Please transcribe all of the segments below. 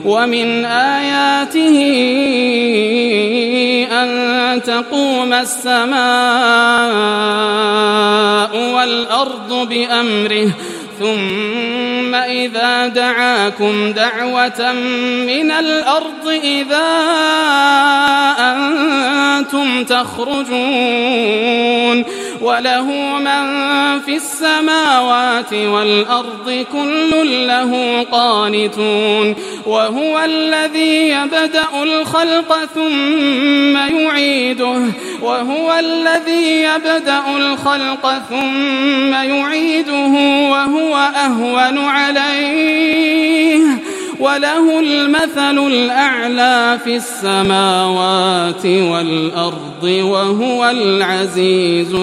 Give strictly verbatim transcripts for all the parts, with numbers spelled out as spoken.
ومن آياته أن تقوم السماء والأرض بأمره ثم إذا دعاكم دعوة من الأرض إذا أنتم تخرجون وله من في السماوات والأرض كل له قانتون وهو الذي يبدأ الخلق ثم يعيده وهو الذي يبدأ الخلق ثم يعيده وهو أهون عليه وله المثل الأعلى في السماوات والأرض وهو العزيز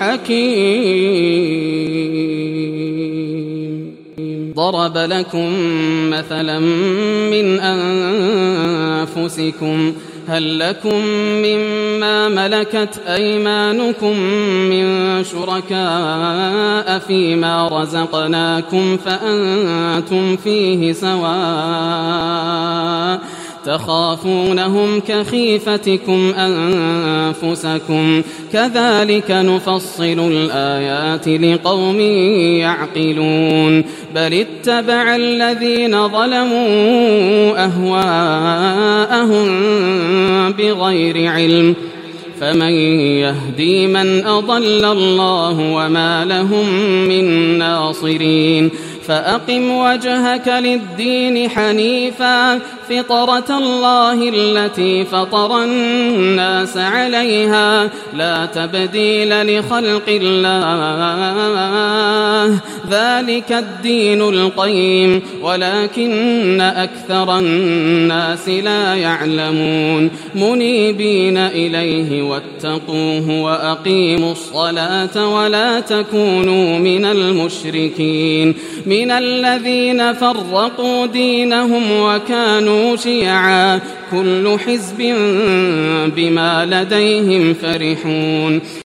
الحكيم. ضرب لكم مثلا من أنفسكم هل لكم مما ملكت أيمانكم من شركاء فيما رزقناكم فأنتم فيه سواء تخافونهم كخيفتكم أنفسكم كذلك نفصل الآيات لقوم يعقلون بل اتبع الذين ظلموا أهواءهم بغير علم فمن يهدي من أضل الله وما لهم من ناصرين فأقم وجهك للدين حنيفا فطرة الله التي فطر الناس عليها لا تبديل لخلق الله ذلك الدين القيم ولكن أكثر الناس لا يعلمون منيبين إليه واتقوه وأقيموا الصلاة ولا تكونوا من المشركين من الذين فرقوا دينهم وكانوا شيعا كل حزب بما لديهم فرحون